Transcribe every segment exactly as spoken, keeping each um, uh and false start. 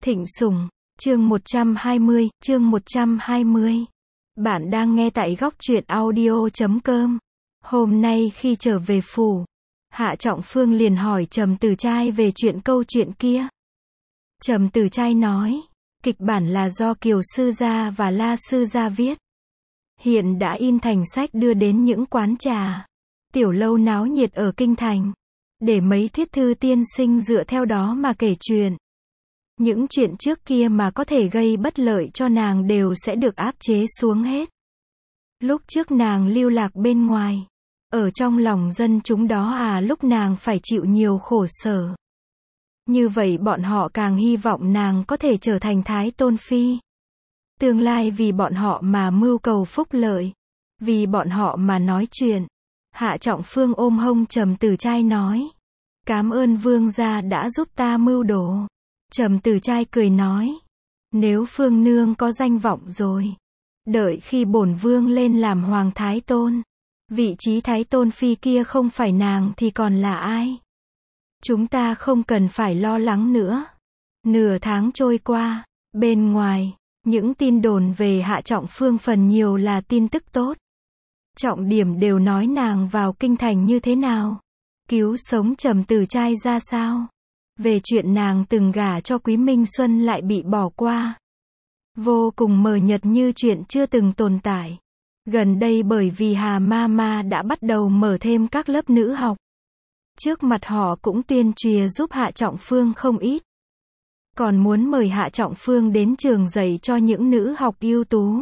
Thịnh Sủng, chương một trăm hai mươi, chương một trăm hai mươi. Bạn đang nghe tại góc truyện audio chấm com. Hôm nay khi trở về phủ, Hạ Trọng Phương liền hỏi Trầm Tử Trai về chuyện câu chuyện kia. Trầm Tử Trai nói, kịch bản là do Kiều Sư Gia và La Sư Gia viết. Hiện đã in thành sách đưa đến những quán trà, tiểu lâu náo nhiệt ở Kinh Thành, để mấy thuyết thư tiên sinh dựa theo đó mà kể chuyện. Những chuyện trước kia mà có thể gây bất lợi cho nàng đều sẽ được áp chế xuống hết. Lúc trước nàng lưu lạc bên ngoài, ở trong lòng dân chúng đó à lúc nàng phải chịu nhiều khổ sở. Như vậy bọn họ càng hy vọng nàng có thể trở thành Thái Tôn Phi. Tương lai vì bọn họ mà mưu cầu phúc lợi, vì bọn họ mà nói chuyện. Hạ Trọng Phương ôm hông Trầm Tử Trai nói, cám ơn vương gia đã giúp ta mưu đồ. Trầm Tử Trai cười nói, nếu Phương Nương có danh vọng rồi, đợi khi bổn vương lên làm Hoàng Thái Tôn, vị trí Thái Tôn Phi kia không phải nàng thì còn là ai? Chúng ta không cần phải lo lắng nữa. Nửa tháng trôi qua, bên ngoài, những tin đồn về Hạ Trọng Phương phần nhiều là tin tức tốt. Trọng điểm đều nói nàng vào Kinh Thành như thế nào, cứu sống Trầm Tử Trai ra sao. Về chuyện nàng từng gả cho Quý Minh Xuân lại bị bỏ qua. Vô cùng mờ nhật như chuyện chưa từng tồn tại. Gần đây bởi vì Hà Mama đã bắt đầu mở thêm các lớp nữ học. Trước mặt họ cũng tuyên truyền giúp Hạ Trọng Phương không ít. Còn muốn mời Hạ Trọng Phương đến trường dạy cho những nữ học ưu tú.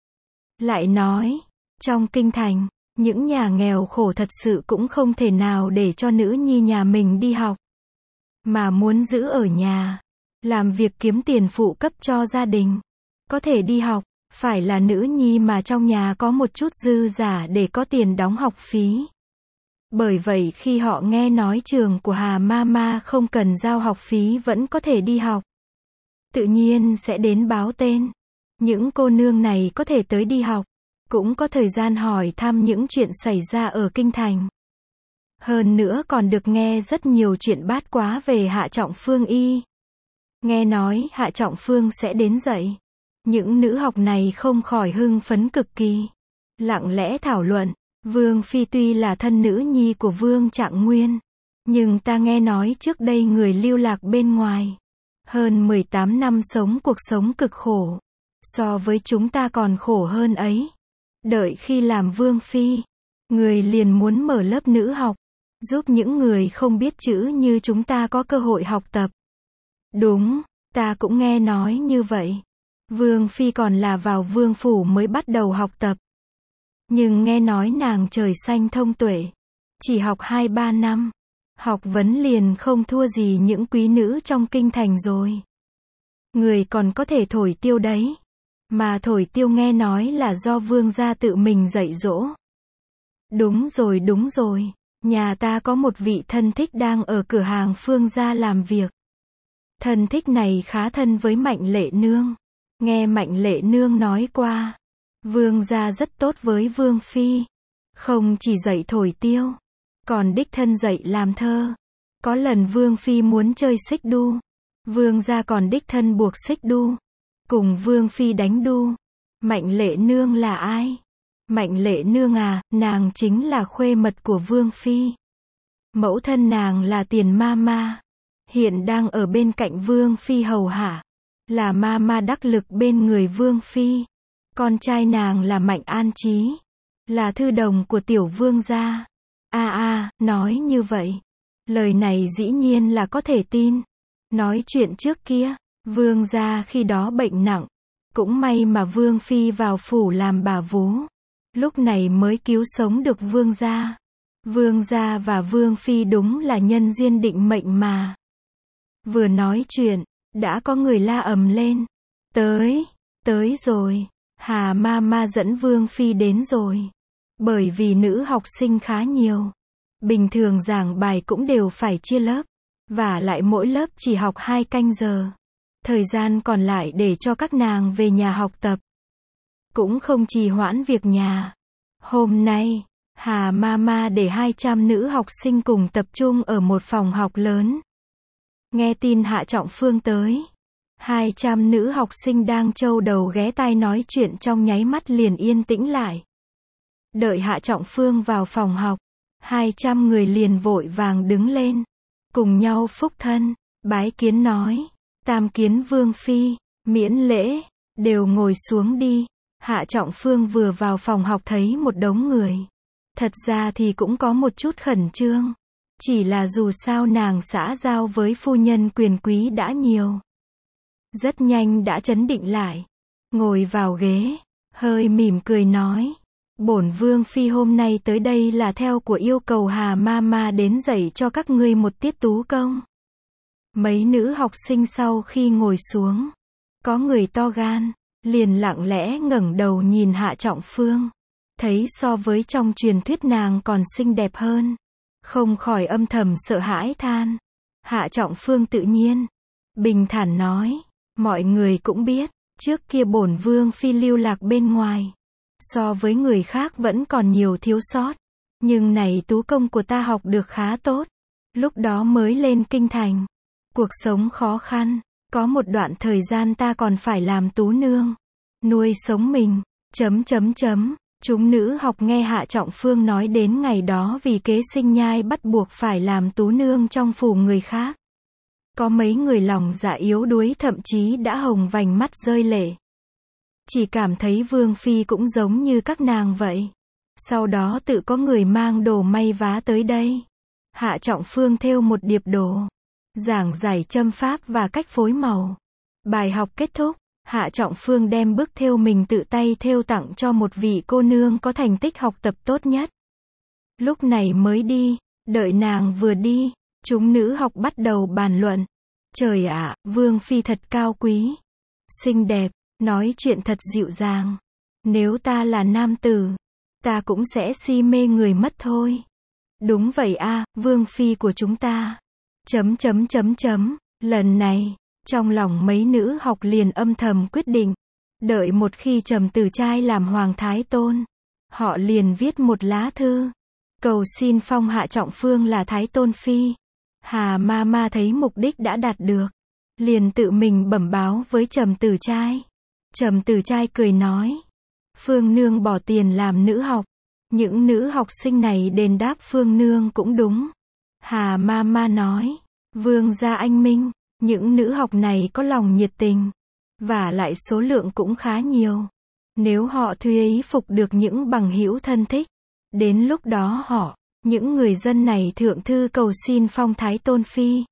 Lại nói, trong Kinh Thành, những nhà nghèo khổ thật sự cũng không thể nào để cho nữ nhi nhà mình đi học. Mà muốn giữ ở nhà, làm việc kiếm tiền phụ cấp cho gia đình. Có thể đi học, phải là nữ nhi mà trong nhà có một chút dư giả để có tiền đóng học phí. Bởi vậy khi họ nghe nói trường của Hà Mama không cần giao học phí vẫn có thể đi học, tự nhiên sẽ đến báo tên. Những cô nương này có thể tới đi học, cũng có thời gian hỏi thăm những chuyện xảy ra ở Kinh Thành. Hơn nữa còn được nghe rất nhiều chuyện bát quá về Hạ Trọng Phương y. Nghe nói Hạ Trọng Phương sẽ đến dạy. Những nữ học này không khỏi hưng phấn cực kỳ. Lặng lẽ thảo luận, Vương Phi tuy là thân nữ nhi của Vương Trạng Nguyên, nhưng ta nghe nói trước đây người lưu lạc bên ngoài. Hơn mười tám năm sống cuộc sống cực khổ. So với chúng ta còn khổ hơn ấy. Đợi khi làm Vương Phi, người liền muốn mở lớp nữ học. Giúp những người không biết chữ như chúng ta có cơ hội học tập. Đúng, ta cũng nghe nói như vậy. Vương Phi còn là vào vương phủ mới bắt đầu học tập. Nhưng nghe nói nàng trời xanh thông tuệ. Chỉ học hai ba năm. Học vấn liền không thua gì những quý nữ trong Kinh Thành rồi. Người còn có thể thổi tiêu đấy. Mà thổi tiêu nghe nói là do vương gia tự mình dạy dỗ. Đúng rồi đúng rồi. Nhà ta có một vị thân thích đang ở cửa hàng Phương gia làm việc. Thân thích này khá thân với Mạnh Lệ Nương. Nghe Mạnh Lệ Nương nói qua, Vương gia rất tốt với Vương Phi. Không chỉ dạy thổi tiêu, còn đích thân dạy làm thơ. Có lần Vương Phi muốn chơi xích đu, Vương gia còn đích thân buộc xích đu, cùng Vương Phi đánh đu. Mạnh Lệ Nương là ai? Mạnh Lệ Nương à, nàng chính là khuê mật của Vương Phi. Mẫu thân nàng là Tiền Mama, hiện đang ở bên cạnh Vương Phi hầu hạ, là Mama đắc lực bên người Vương Phi. Con trai nàng là Mạnh An Chí, là thư đồng của tiểu vương gia. A a, nói như vậy, lời này dĩ nhiên là có thể tin. Nói chuyện trước kia, Vương gia khi đó bệnh nặng, cũng may mà Vương Phi vào phủ làm bà vú. Lúc này mới cứu sống được Vương gia. Vương gia và Vương Phi đúng là nhân duyên định mệnh mà. Vừa nói chuyện, đã có người la ầm lên. Tới, tới rồi. Hà Mama dẫn Vương Phi đến rồi. Bởi vì nữ học sinh khá nhiều. Bình thường giảng bài cũng đều phải chia lớp. Và lại mỗi lớp chỉ học hai canh giờ. Thời gian còn lại để cho các nàng về nhà học tập. Cũng không trì hoãn việc nhà. Hôm nay, Hà Mama để hai trăm nữ học sinh cùng tập trung ở một phòng học lớn. Nghe tin Hạ Trọng Phương tới, Hai trăm nữ học sinh đang châu đầu ghé tai nói chuyện trong nháy mắt liền yên tĩnh lại. Đợi Hạ Trọng Phương vào phòng học, hai trăm người liền vội vàng đứng lên, cùng nhau phúc thân, bái kiến nói, tam kiến vương phi, miễn lễ, đều ngồi xuống đi. Hạ Trọng Phương vừa vào phòng học thấy một đống người. Thật ra thì cũng có một chút khẩn trương. Chỉ là dù sao nàng xã giao với phu nhân quyền quý đã nhiều. Rất nhanh đã trấn định lại. Ngồi vào ghế, hơi mỉm cười nói. Bổn vương phi hôm nay tới đây là theo của yêu cầu Hà ma ma đến dạy cho các ngươi một tiết tú công. Mấy nữ học sinh sau khi ngồi xuống, có người to gan, liền lặng lẽ ngẩng đầu nhìn Hạ Trọng Phương. Thấy so với trong truyền thuyết nàng còn xinh đẹp hơn. Không khỏi âm thầm sợ hãi than. Hạ Trọng Phương tự nhiên, bình thản nói. Mọi người cũng biết, trước kia bổn vương phi lưu lạc bên ngoài. So với người khác vẫn còn nhiều thiếu sót. Nhưng này tú công của ta học được khá tốt. Lúc đó mới lên kinh thành. Cuộc sống khó khăn. Có một đoạn thời gian ta còn phải làm tú nương. Nuôi sống mình. Chấm chấm chấm. Chúng nữ học nghe Hạ Trọng Phương nói đến ngày đó vì kế sinh nhai bắt buộc phải làm tú nương trong phủ người khác. Có mấy người lòng dạ yếu đuối thậm chí đã hồng vành mắt rơi lệ. Chỉ cảm thấy vương phi cũng giống như các nàng vậy. Sau đó tự có người mang đồ may vá tới đây. Hạ Trọng Phương thêu một điệp đồ. Giảng giải châm pháp và cách phối màu. Bài học kết thúc. Hạ Trọng Phương đem bức thêu mình tự tay thêu tặng cho một vị cô nương có thành tích học tập tốt nhất. Lúc này mới đi, đợi nàng vừa đi, chúng nữ học bắt đầu bàn luận. Trời ạ, vương phi thật cao quý, xinh đẹp, nói chuyện thật dịu dàng. Nếu ta là nam tử, ta cũng sẽ si mê người mất thôi. Đúng vậy a, vương phi của chúng ta. Chấm chấm chấm chấm, lần này. Trong lòng mấy nữ học liền âm thầm quyết định. Đợi một khi Trầm Tử Trai làm Hoàng Thái Tôn. Họ liền viết một lá thư. Cầu xin phong Hạ Trọng Phương là Thái Tôn Phi. Hà ma ma thấy mục đích đã đạt được. Liền tự mình bẩm báo với Trầm Tử Trai. Trầm Tử Trai cười nói. Phương Nương bỏ tiền làm nữ học. Những nữ học sinh này đền đáp Phương Nương cũng đúng. Hà ma ma nói. Vương gia anh minh. Những nữ học này có lòng nhiệt tình, và lại số lượng cũng khá nhiều. Nếu họ thuê ý phục được những bằng hữu thân thích, đến lúc đó họ, những người dân này thượng thư cầu xin phong Thái Tôn Phi,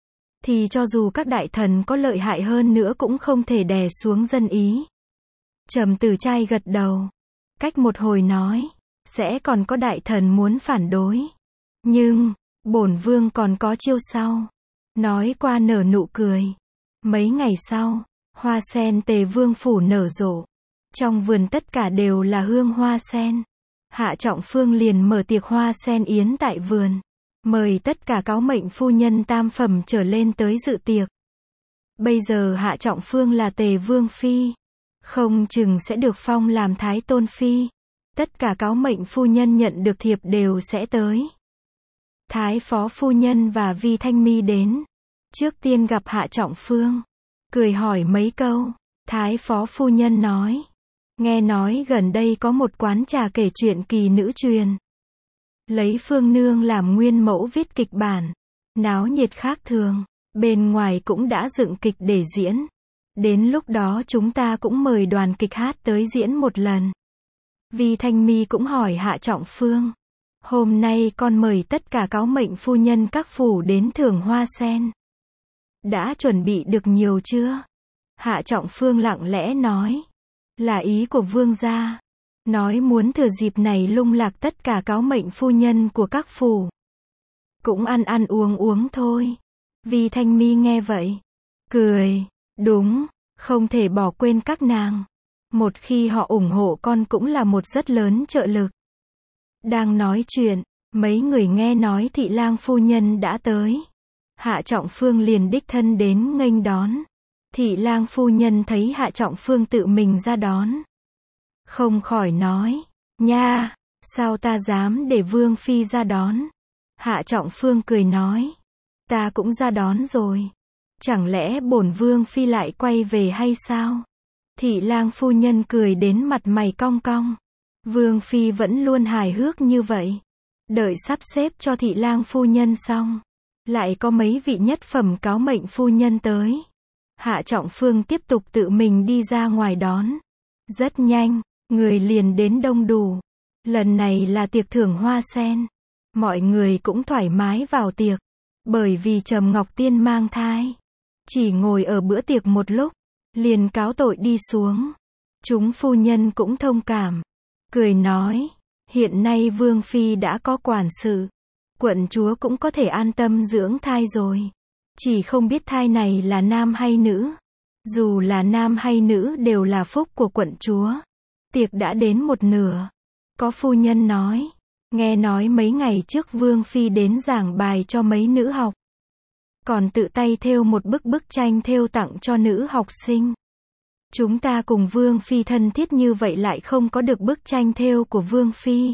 thì cho dù các đại thần có lợi hại hơn nữa cũng không thể đè xuống dân ý. Trầm Tử Trai gật đầu, cách một hồi nói, sẽ còn có đại thần muốn phản đối. Nhưng, bổn vương còn có chiêu sau. Nói qua nở nụ cười. Mấy ngày sau, hoa sen Tề Vương phủ nở rộ. Trong vườn tất cả đều là hương hoa sen. Hạ Trọng Phương liền mở tiệc hoa sen yến tại vườn. Mời tất cả cáo mệnh phu nhân tam phẩm trở lên tới dự tiệc. Bây giờ Hạ Trọng Phương là Tề Vương Phi. Không chừng sẽ được phong làm Thái Tôn Phi. Tất cả cáo mệnh phu nhân nhận được thiệp đều sẽ tới. Thái phó phu nhân và Vi Thanh Mi đến. Trước tiên gặp Hạ Trọng Phương. Cười hỏi mấy câu. Thái phó phu nhân nói. Nghe nói gần đây có một quán trà kể chuyện kỳ nữ truyền. Lấy Phương Nương làm nguyên mẫu viết kịch bản. Náo nhiệt khác thường. Bên ngoài cũng đã dựng kịch để diễn. Đến lúc đó chúng ta cũng mời đoàn kịch hát tới diễn một lần. Vi Thanh Mi cũng hỏi Hạ Trọng Phương. Hôm nay con mời tất cả cáo mệnh phu nhân các phủ đến thưởng hoa sen. Đã chuẩn bị được nhiều chưa? Hạ Trọng Phương lặng lẽ nói. Là ý của vương gia. Nói muốn thừa dịp này lung lạc tất cả cáo mệnh phu nhân của các phủ. Cũng ăn ăn uống uống thôi. Vi Thanh Mi nghe vậy. Cười. Đúng, không thể bỏ quên các nàng. Một khi họ ủng hộ con cũng là một rất lớn trợ lực. Đang nói chuyện, mấy người nghe nói thị lang phu nhân đã tới. Hạ Trọng Phương liền đích thân đến nghênh đón. Thị lang phu nhân thấy Hạ Trọng Phương tự mình ra đón. Không khỏi nói, nha, sao ta dám để Vương Phi ra đón. Hạ Trọng Phương cười nói, ta cũng ra đón rồi. Chẳng lẽ bổn vương phi lại quay về hay sao? Thị lang phu nhân cười đến mặt mày cong cong. Vương phi vẫn luôn hài hước như vậy. Đợi sắp xếp cho thị lang phu nhân xong, lại có mấy vị nhất phẩm cáo mệnh phu nhân tới. Hạ Trọng Phương tiếp tục tự mình đi ra ngoài đón. Rất nhanh, người liền đến đông đủ. Lần này là tiệc thưởng hoa sen. Mọi người cũng thoải mái vào tiệc. Bởi vì Trầm Ngọc Tiên mang thai. Chỉ ngồi ở bữa tiệc một lúc, liền cáo tội đi xuống. Chúng phu nhân cũng thông cảm. Cười nói, hiện nay Vương Phi đã có quản sự. Quận chúa cũng có thể an tâm dưỡng thai rồi. Chỉ không biết thai này là nam hay nữ. Dù là nam hay nữ đều là phúc của quận chúa. Tiệc đã đến một nửa. Có phu nhân nói, nghe nói mấy ngày trước Vương Phi đến giảng bài cho mấy nữ học. Còn tự tay thêu một bức bức tranh thêu tặng cho nữ học sinh. Chúng ta cùng Vương Phi thân thiết như vậy lại không có được bức tranh thêu của Vương Phi.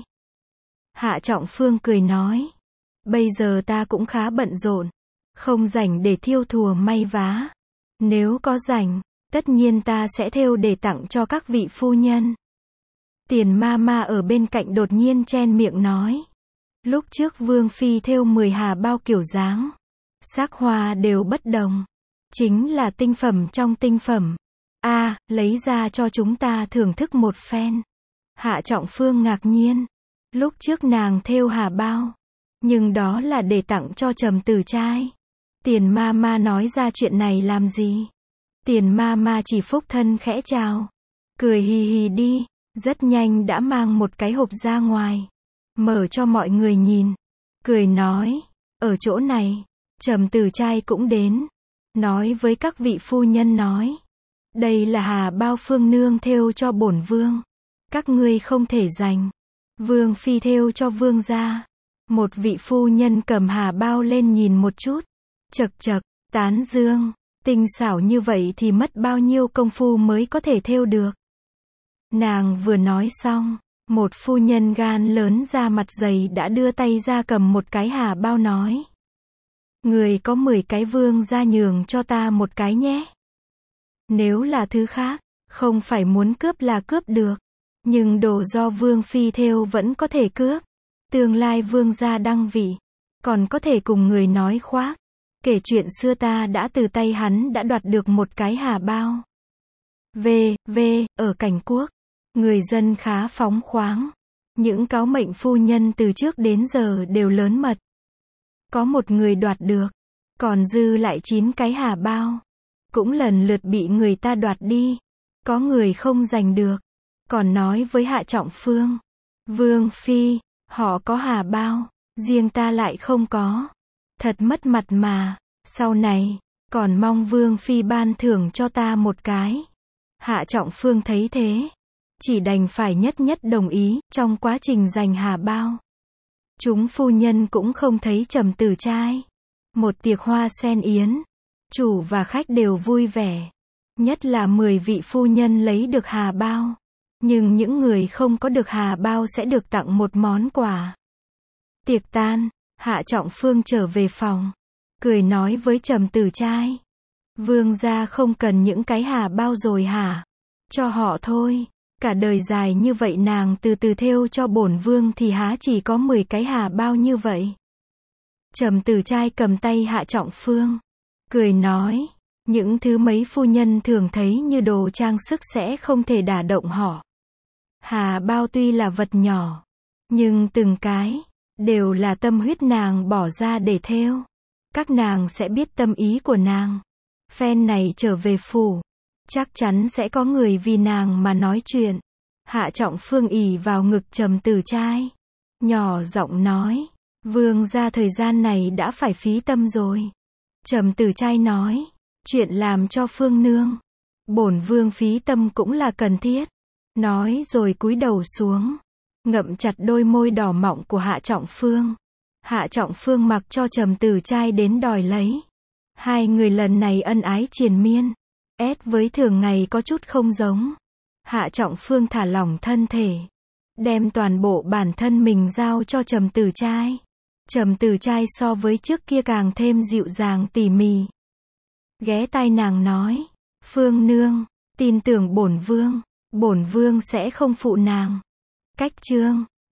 Hạ Trọng Phương cười nói, bây giờ ta cũng khá bận rộn, không rảnh để thiêu thùa may vá. Nếu có rảnh, tất nhiên ta sẽ thêu để tặng cho các vị phu nhân. Tiền ma ma ở bên cạnh đột nhiên chen miệng nói, lúc trước Vương Phi thêu mười hà bao kiểu dáng, sắc hoa đều bất đồng, chính là tinh phẩm trong tinh phẩm. A, à, lấy ra cho chúng ta thưởng thức một phen. Hạ Trọng Phương ngạc nhiên, lúc trước nàng thêu hà bao, nhưng đó là để tặng cho Trầm Tử Trai. Tiền ma ma nói ra chuyện này làm gì? Tiền ma ma chỉ phúc thân khẽ chào, cười hì hì đi, rất nhanh đã mang một cái hộp ra ngoài, mở cho mọi người nhìn, cười nói, ở chỗ này, Trầm Tử Trai cũng đến, nói với các vị phu nhân nói, đây là hà bao phương nương thêu cho bổn vương, các ngươi không thể giành. Vương Phi thêu cho vương gia. Một vị phu nhân cầm hà bao lên nhìn một chút, chậc chậc, tán dương, tinh xảo như vậy thì mất bao nhiêu công phu mới có thể thêu được. Nàng vừa nói xong, một phu nhân gan lớn da mặt dày đã đưa tay ra cầm một cái hà bao nói, người có mười cái vương gia nhường cho ta một cái nhé. Nếu là thứ khác, không phải muốn cướp là cướp được, nhưng đồ do Vương Phi thêu vẫn có thể cướp. Tương lai vương gia đăng vị, còn có thể cùng người nói khoác, kể chuyện xưa ta đã từ tay hắn đã đoạt được một cái hà bao. V, V, ở Cảnh Quốc, người dân khá phóng khoáng. Những cáo mệnh phu nhân từ trước đến giờ đều lớn mật. Có một người đoạt được, còn dư lại chín cái hà bao, cũng lần lượt bị người ta đoạt đi. Có người không giành được, còn nói với Hạ Trọng Phương, Vương Phi, họ có hà bao, riêng ta lại không có. Thật mất mặt mà, sau này, còn mong Vương Phi ban thưởng cho ta một cái. Hạ Trọng Phương thấy thế, chỉ đành phải nhất nhất đồng ý, trong quá trình giành hà bao. Chúng phu nhân cũng không thấy Trầm Tử Trai. Một tiệc hoa sen yến, chủ và khách đều vui vẻ. Nhất là mười vị phu nhân lấy được hà bao. Nhưng những người không có được hà bao sẽ được tặng một món quà. Tiệc tan, Hạ Trọng Phương trở về phòng, cười nói với Trầm Tử Trai, vương gia không cần những cái hà bao rồi hả? Cho họ thôi, cả đời dài như vậy nàng từ từ thêu cho bổn vương thì há chỉ có mười cái hà bao như vậy. Trầm Tử Trai cầm tay Hạ Trọng Phương, cười nói, những thứ mấy phu nhân thường thấy như đồ trang sức sẽ không thể đả động họ. Hà bao tuy là vật nhỏ, nhưng từng cái đều là tâm huyết nàng bỏ ra để thêu. Các nàng sẽ biết tâm ý của nàng. Phen này trở về phủ, chắc chắn sẽ có người vì nàng mà nói chuyện. Hạ Trọng Phương ỉ vào ngực Trầm Tử Trai, nhỏ giọng nói, vương gia thời gian này đã phải phí tâm rồi. Trầm Tử Trai nói, chuyện làm cho Phương nương, bổn vương phí tâm cũng là cần thiết. Nói rồi cúi đầu xuống, ngậm chặt đôi môi đỏ mọng của Hạ Trọng Phương. Hạ Trọng Phương mặc cho Trầm Tử Trai đến đòi lấy. Hai người lần này ân ái triền miên, ét với thường ngày có chút không giống. Hạ Trọng Phương thả lỏng thân thể, đem toàn bộ bản thân mình giao cho Trầm Tử Trai. Trầm Tử Trai so với trước kia càng thêm dịu dàng tỉ mỉ. ghé tai nàng nói, Phương nương, tin tưởng bổn vương, bổn vương sẽ không phụ nàng. Cách chương